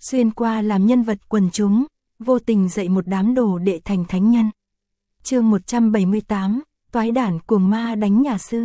xuyên qua làm nhân vật quần chúng, vô tình dạy một đám đồ đệ thành thánh nhân. Chương 178, Toái đản cuồng ma đánh nhà sư.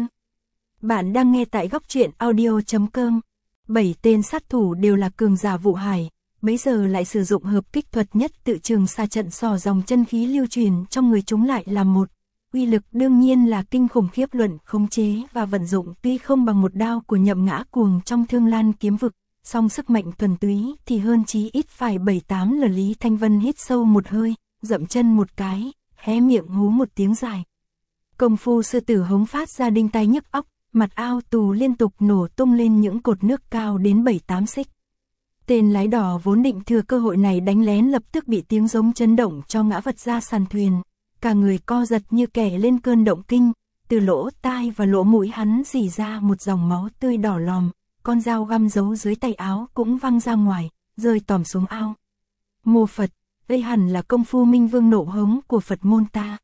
Bạn đang nghe tại góc truyện audio.com. 7 tên sát thủ đều là cường giả vụ hải, bấy giờ lại sử dụng hợp kích thuật nhất tự trường xa trận sò dòng chân khí lưu truyền trong người chúng lại là một. Uy lực đương nhiên là kinh khủng khiếp, luận khống chế và vận dụng tuy không bằng một đao của Nhậm Ngã Cuồng trong Thương Lan kiếm vực, song sức mạnh thuần túy thì hơn chí ít phải 7-8 lần. Lý Thanh Vân hít sâu một hơi, dậm chân một cái, hé miệng hú một tiếng dài. Công phu sư tử hống phát ra đinh tai nhức óc, mặt ao tù liên tục nổ tung lên những cột nước cao đến 7-8 xích. Tên lái đò vốn định thừa cơ hội này đánh lén lập tức bị tiếng giống chấn động cho ngã vật ra sàn thuyền, cả người co giật như kẻ lên cơn động kinh, từ lỗ tai và lỗ mũi hắn rỉ ra một dòng máu tươi đỏ lòm, con dao găm giấu dưới tay áo cũng văng ra ngoài, rơi tòm xuống ao. Mô Phật, đây hẳn là công phu Minh Vương nộ hống của Phật môn ta.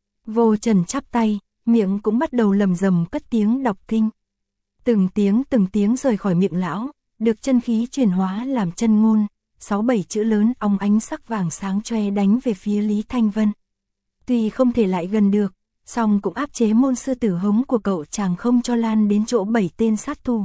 Vô Trần chắp tay, miệng cũng bắt đầu lầm rầm cất tiếng đọc kinh. Từng tiếng rời khỏi miệng lão, được chân khí chuyển hóa làm chân ngôn, 6-7 chữ lớn óng ánh sắc vàng sáng choe đánh về phía Lý Thanh Vân. Tuy không thể lại gần được, song cũng áp chế môn sư tử hống của cậu chàng không cho lan đến chỗ 7 tên sát thủ.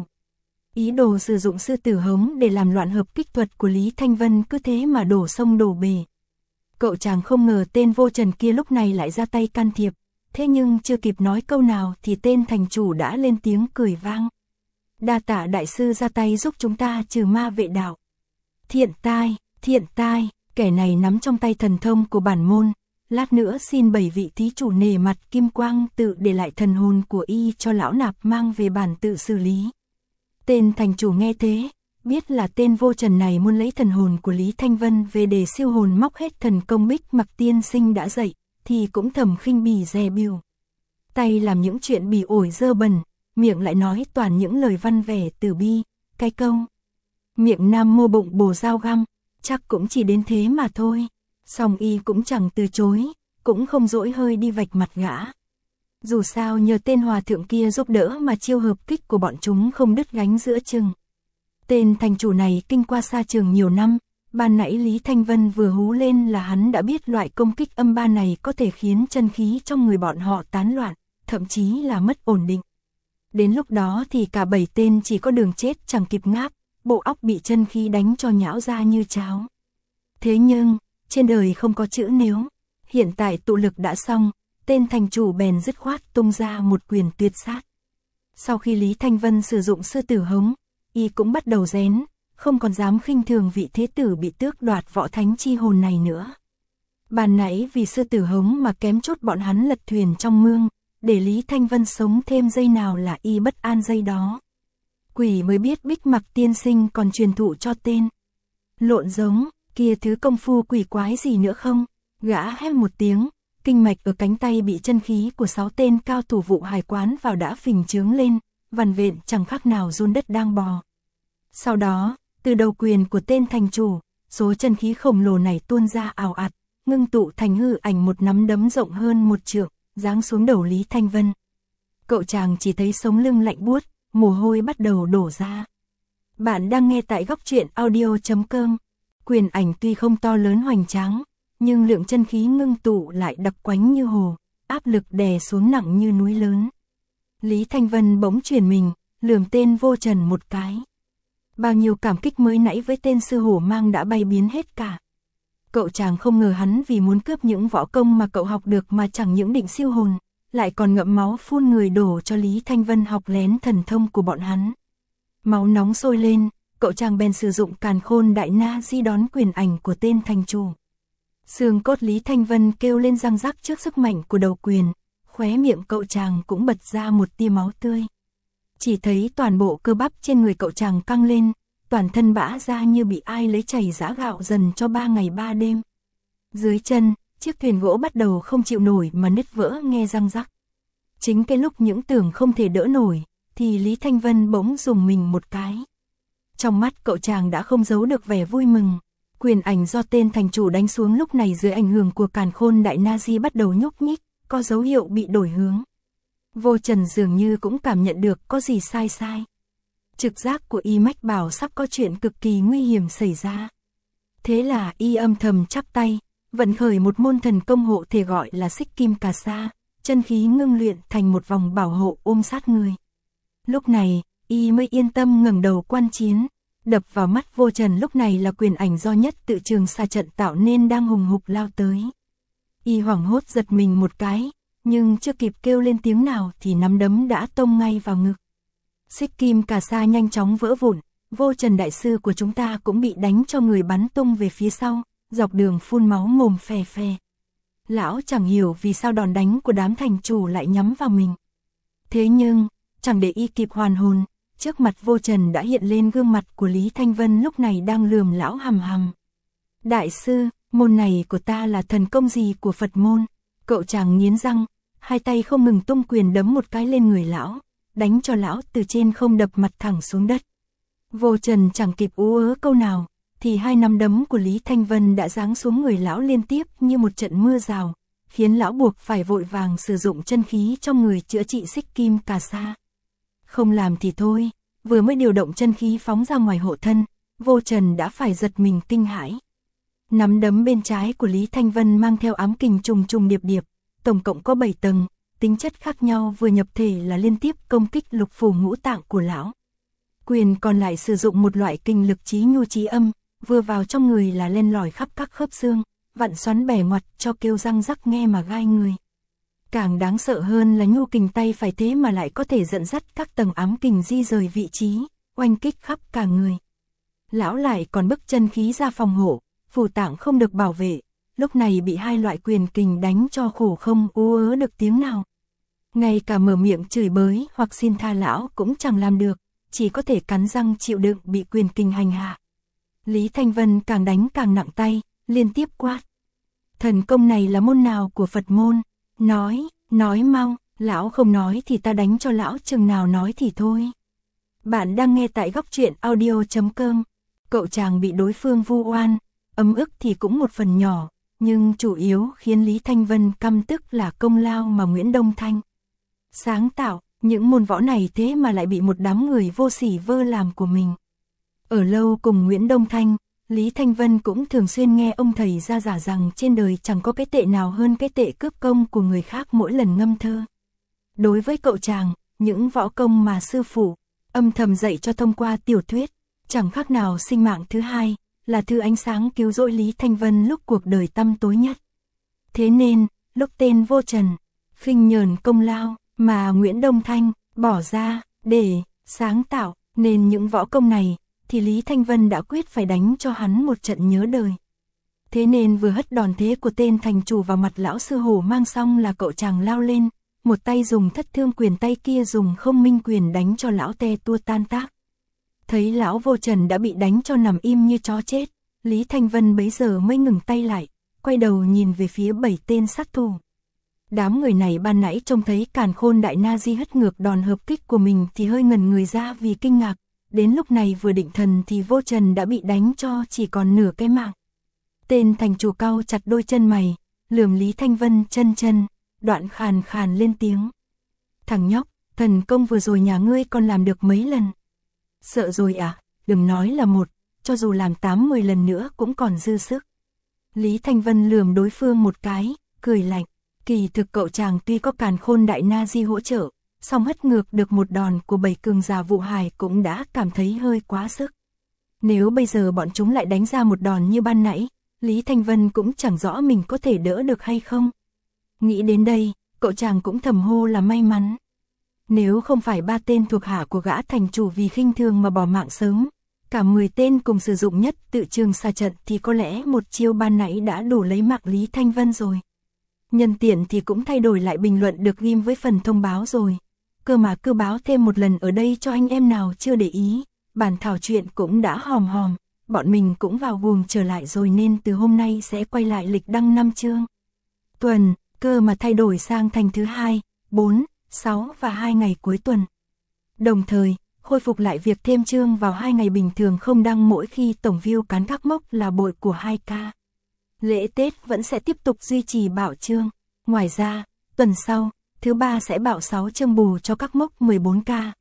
Ý đồ sử dụng sư tử hống để làm loạn hợp kích thuật của Lý Thanh Vân cứ thế mà đổ sông đổ bể. Cậu chàng không ngờ tên Vô Trần kia lúc này lại ra tay can thiệp, thế nhưng chưa kịp nói câu nào thì tên thành chủ đã lên tiếng cười vang. Đa tạ đại sư ra tay giúp chúng ta trừ ma vệ đạo. Thiện tai, kẻ này nắm trong tay thần thông của bản môn, lát nữa xin 7 vị thí chủ nể mặt kim quang tự để lại thần hồn của y cho lão nạp mang về bản tự xử lý. Tên thành chủ nghe thế, biết là tên Vô Trần này muốn lấy thần hồn của Lý Thanh Vân về để siêu hồn móc hết thần công Bích Mặc tiên sinh đã dạy, thì cũng thầm khinh bỉ dè bỉu. Tay làm những chuyện bỉ ổi dơ bẩn, miệng lại nói toàn những lời văn vẻ từ bi, cái câu. Miệng nam mô bụng bồ dao găm, chắc cũng chỉ đến thế mà thôi. Song y cũng chẳng từ chối, cũng không dỗi hơi đi vạch mặt gã. Dù sao nhờ tên hòa thượng kia giúp đỡ mà chiêu hợp kích của bọn chúng không đứt gánh giữa chừng. Tên thành chủ này kinh qua xa trường nhiều năm, ban nãy Lý Thanh Vân vừa hú lên là hắn đã biết loại công kích âm ba này có thể khiến chân khí trong người bọn họ tán loạn, thậm chí là mất ổn định. Đến lúc đó thì cả 7 tên chỉ có đường chết chẳng kịp ngáp, bộ óc bị chân khí đánh cho nhão ra như cháo. Thế nhưng, trên đời không có chữ nếu, hiện tại tụ lực đã xong, tên thành chủ bèn dứt khoát tung ra một quyền tuyệt sát. Sau khi Lý Thanh Vân sử dụng sư tử hống, y cũng bắt đầu rén, không còn dám khinh thường vị thế tử bị tước đoạt võ thánh chi hồn này nữa. Ban nãy vì sư tử hống mà kém chút bọn hắn lật thuyền trong mương, để Lý Thanh Vân sống thêm giây nào là y bất an giây đó. Quỷ mới biết Bích Mặc tiên sinh còn truyền thụ cho tên lộn giống kia thứ công phu quỷ quái gì nữa không? Gã hét một tiếng, kinh mạch ở cánh tay bị chân khí của 6 tên cao thủ vụ hải quán vào đã phình trướng lên, vằn vện chẳng khác nào giun đất đang bò. Sau đó, từ đầu quyền của tên thành chủ, số chân khí khổng lồ này tuôn ra ào ạt, ngưng tụ thành hư ảnh một nắm đấm rộng hơn 1 trượng, giáng xuống đầu Lý Thanh Vân. Cậu chàng chỉ thấy sống lưng lạnh buốt, mồ hôi bắt đầu đổ ra. Bạn đang nghe tại góc truyện audio.com. Quyền ảnh tuy không to lớn hoành tráng, nhưng lượng chân khí ngưng tụ lại đặc quánh như hồ, áp lực đè xuống nặng như núi lớn. Lý Thanh Vân bỗng chuyển mình, lườm tên Vô Trần một cái. Bao nhiêu cảm kích mới nãy với tên sư hổ mang đã bay biến hết cả. Cậu chàng không ngờ hắn vì muốn cướp những võ công mà cậu học được mà chẳng những định siêu hồn, lại còn ngậm máu phun người đổ cho Lý Thanh Vân học lén thần thông của bọn hắn. Máu nóng sôi lên, cậu chàng bèn sử dụng Càn Khôn Đại Na Di đón quyền ảnh của tên thành chủ. Xương cốt Lý Thanh Vân kêu lên răng rắc trước sức mạnh của đầu quyền, khóe miệng cậu chàng cũng bật ra một tia máu tươi. Chỉ thấy toàn bộ cơ bắp trên người cậu chàng căng lên, toàn thân bã ra như bị ai lấy chày giã gạo dần cho 3 ngày 3 đêm. Dưới chân, chiếc thuyền gỗ bắt đầu không chịu nổi mà nứt vỡ nghe răng rắc. Chính cái lúc những tưởng không thể đỡ nổi, thì Lý Thanh Vân bỗng rùng mình một cái. Trong mắt cậu chàng đã không giấu được vẻ vui mừng. Quyền ảnh do tên thành chủ đánh xuống lúc này dưới ảnh hưởng của Càn Khôn Đại Na Di bắt đầu nhúc nhích, có dấu hiệu bị đổi hướng. Vô Trần dường như cũng cảm nhận được có gì sai. Trực giác của y mách bảo sắp có chuyện cực kỳ nguy hiểm xảy ra. Thế là y âm thầm chắp tay, vận khởi một môn thần công hộ thể gọi là Xích Kim Cà Sa, chân khí ngưng luyện thành một vòng bảo hộ ôm sát người. Lúc này, y mới yên tâm ngẩng đầu quan chiến, đập vào mắt Vô Trần lúc này là quyền ảnh do Nhất Tự Trường Sa trận tạo nên đang hùng hục lao tới. Y hoảng hốt giật mình một cái, nhưng chưa kịp kêu lên tiếng nào thì nắm đấm đã tông ngay vào ngực. Xích Kim Cà Sa nhanh chóng vỡ vụn, Vô Trần đại sư của chúng ta cũng bị đánh cho người bắn tung về phía sau, dọc đường phun máu mồm phè phè. Lão chẳng hiểu vì sao đòn đánh của đám thành chủ lại nhắm vào mình. Thế nhưng, chẳng để y kịp hoàn hồn, trước mặt Vô Trần đã hiện lên gương mặt của Lý Thanh Vân lúc này đang lườm lão hằm hằm. Đại sư, môn này của ta là thần công gì của Phật môn? Cậu chàng nghiến răng, hai tay không ngừng tung quyền đấm một cái lên người lão, đánh cho lão từ trên không đập mặt thẳng xuống đất. Vô Trần chẳng kịp ú ớ câu nào, thì hai nắm đấm của Lý Thanh Vân đã giáng xuống người lão liên tiếp như một trận mưa rào, khiến lão buộc phải vội vàng sử dụng chân khí trong người chữa trị Xích Kim Cà Sa. Không làm thì thôi, vừa mới điều động chân khí phóng ra ngoài hộ thân, Vô Trần đã phải giật mình kinh hãi. Nắm đấm bên trái của Lý Thanh Vân mang theo ám kình trùng trùng điệp điệp, tổng cộng có 7 tầng, tính chất khác nhau vừa nhập thể là liên tiếp công kích lục phủ ngũ tạng của lão. Quyền còn lại sử dụng một loại kinh lực trí nhu trí âm, vừa vào trong người là len lỏi khắp các khớp xương, vặn xoắn bẻ ngoặt cho kêu răng rắc nghe mà gai người. Càng đáng sợ hơn là nhu kình tay phải thế mà lại có thể dẫn dắt các tầng ám kình di rời vị trí, oanh kích khắp cả người. Lão lại còn bức chân khí ra phòng hộ, phủ tạng không được bảo vệ, lúc này bị hai loại quyền kình đánh cho khổ không ú ớ được tiếng nào. Ngay cả mở miệng chửi bới hoặc xin tha lão cũng chẳng làm được, chỉ có thể cắn răng chịu đựng bị quyền kình hành hạ. Lý Thanh Vân càng đánh càng nặng tay, liên tiếp quát. Thần công này là môn nào của Phật môn? Nói mau, lão không nói thì ta đánh cho lão, chừng nào nói thì thôi. Bạn đang nghe tại góc truyện audio.com. Cậu chàng bị đối phương vu oan, ấm ức thì cũng một phần nhỏ, nhưng chủ yếu khiến Lý Thanh Vân căm tức là công lao mà Nguyễn Đông Thanh sáng tạo, những môn võ này thế mà lại bị một đám người vô sỉ vơ làm của mình. Ở lâu cùng Nguyễn Đông Thanh, Lý Thanh Vân cũng thường xuyên nghe ông thầy ra giả rằng trên đời chẳng có cái tệ nào hơn cái tệ cướp công của người khác mỗi lần ngâm thơ. Đối với cậu chàng, những võ công mà sư phụ âm thầm dạy cho thông qua tiểu thuyết, chẳng khác nào sinh mạng thứ hai, là thứ ánh sáng cứu rỗi Lý Thanh Vân lúc cuộc đời tăm tối nhất. Thế nên, lúc tên Vô Trần khinh nhờn công lao mà Nguyễn Đông Thanh bỏ ra để sáng tạo nên những võ công này, thì Lý Thanh Vân đã quyết phải đánh cho hắn một trận nhớ đời. Thế nên vừa hất đòn thế của tên thành chủ vào mặt lão sư hổ mang xong là cậu chàng lao lên, một tay dùng Thất Thương quyền, tay kia dùng Không Minh quyền đánh cho lão te tua tan tác. Thấy lão Vô Trần đã bị đánh cho nằm im như chó chết, Lý Thanh Vân bấy giờ mới ngừng tay lại, quay đầu nhìn về phía 7 tên sát thủ. Đám người này ban nãy trông thấy Càn Khôn Đại Na Di hất ngược đòn hợp kích của mình thì hơi ngẩn người ra vì kinh ngạc. Đến lúc này vừa định thần thì Vô Trần đã bị đánh cho chỉ còn nửa cái mạng. Tên thành chủ cau chặt đôi chân mày, lườm Lý Thanh Vân chân, đoạn khàn khàn lên tiếng. Thằng nhóc, thần công vừa rồi nhà ngươi còn làm được mấy lần? Sợ rồi à? Đừng nói là một, cho dù làm 8-10 lần nữa cũng còn dư sức. Lý Thanh Vân lườm đối phương một cái, cười lạnh. Kỳ thực cậu chàng tuy có Càn Khôn Đại Na Di hỗ trợ, song hất ngược được một đòn của 7 cường giả Vụ Hải cũng đã cảm thấy hơi quá sức. Nếu bây giờ bọn chúng lại đánh ra một đòn như ban nãy, Lý Thanh Vân cũng chẳng rõ mình có thể đỡ được hay không. Nghĩ đến đây, cậu chàng cũng thầm hô là may mắn. Nếu không phải 3 tên thuộc hạ của gã thành chủ vì khinh thường mà bỏ mạng sớm, cả 10 tên cùng sử dụng Nhất Tự Trường Sa trận thì có lẽ một chiêu ban nãy đã đủ lấy mạng Lý Thanh Vân rồi. Nhân tiện thì cũng thay đổi lại bình luận được ghim với phần thông báo rồi. Cơ mà cứ báo thêm một lần ở đây cho anh em nào chưa để ý, bản thảo chuyện cũng đã hòm, bọn mình cũng vào guồng trở lại rồi nên từ hôm nay sẽ quay lại lịch đăng 5 chương tuần, cơ mà thay đổi sang thành thứ 2, 4, 6 và 2 ngày cuối tuần. Đồng thời, khôi phục lại việc thêm chương vào 2 ngày bình thường không đăng mỗi khi tổng view cán các mốc là bội của 2K. Lễ Tết vẫn sẽ tiếp tục duy trì bảo chương. Ngoài ra, tuần sau, thứ 3 sẽ bảo 6 chương bù cho các mốc 14K,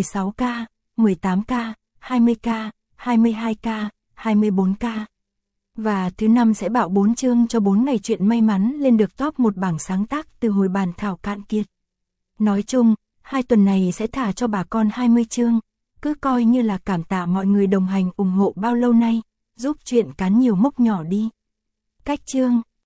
16K, 18K, 20K, 22K, 24K. Và thứ năm sẽ bạo 4 chương cho 4 ngày chuyện may mắn lên được top 1 bảng sáng tác từ hồi bàn thảo cạn kiệt. Nói chung, 2 tuần này sẽ thả cho bà con 20 chương, cứ coi như là cảm tạ mọi người đồng hành ủng hộ bao lâu nay, giúp chuyện cán nhiều mốc nhỏ đi. Cách chương